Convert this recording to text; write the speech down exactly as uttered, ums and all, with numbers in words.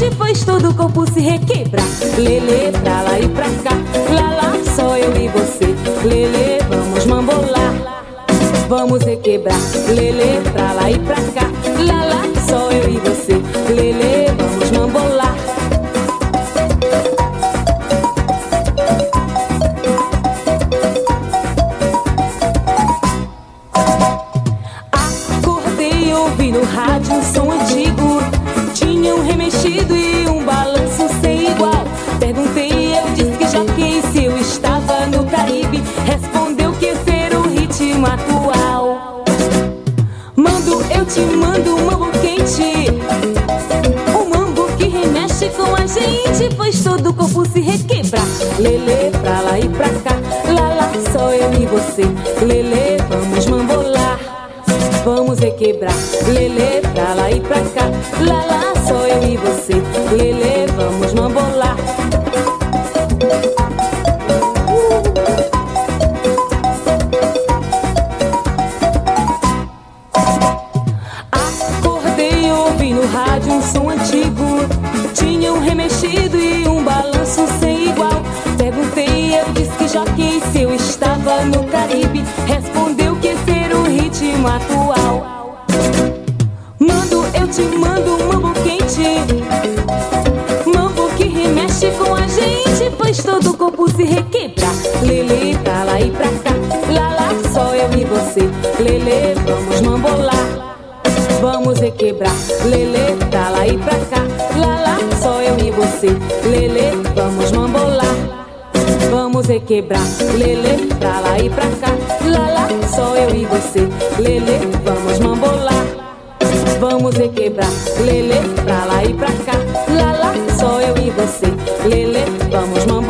gente, pois todo o corpo se requebra. Lelê, pra lá e pra cá, lá lá, só eu e você. Lelê, vamos mambolar, vamos requebrar. Lelê, pra lá e pra cá, lá lá, só eu e você. Lelê, vamos mambolar. Acordei e ouvi no rádio um som antigo. Tinha um remexido e um balanço sem igual. Perguntei, eu disse que já que se eu estava no Caribe. Respondeu que esse era o ritmo atual. Mando, eu te mando um mambo quente, um mambo que remexe com a gente, pois todo o corpo se requebra. Lelê, pra lá e pra cá, lá lá, só eu e você. Lelê, vamos mambolar, vamos requebrar. Lelê, pra lá e pra cá, lá lá, só eu e você. Lelê, vamos mambolar. Acordei e ouvi no rádio um som antigo. Tinha um remexido e um balanço sem igual. Perguntei, eu disse que já que se eu estava no Caribe. Respondeu que esse era o ritmo atual. Mando, eu te mando um mambo quente, mambo que remexe com a gente, pois todo o corpo se requebra. Lelê, pra lá e pra cá, lá lá, só eu e você. Lelê, vamos mambolar, vamos requebrar. Lelê, pra lá e pra cá, lá lá, só eu e você. Lelê, vamos mambolar, vamos requebrar. Lelê, pra lá e pra cá, lá lá, só eu e você. Lelê, vamos mambolar, vamos requebrar. Lelê, pra lá e pra cá, lá lá, só eu e você. Lelê, vamos mambolar.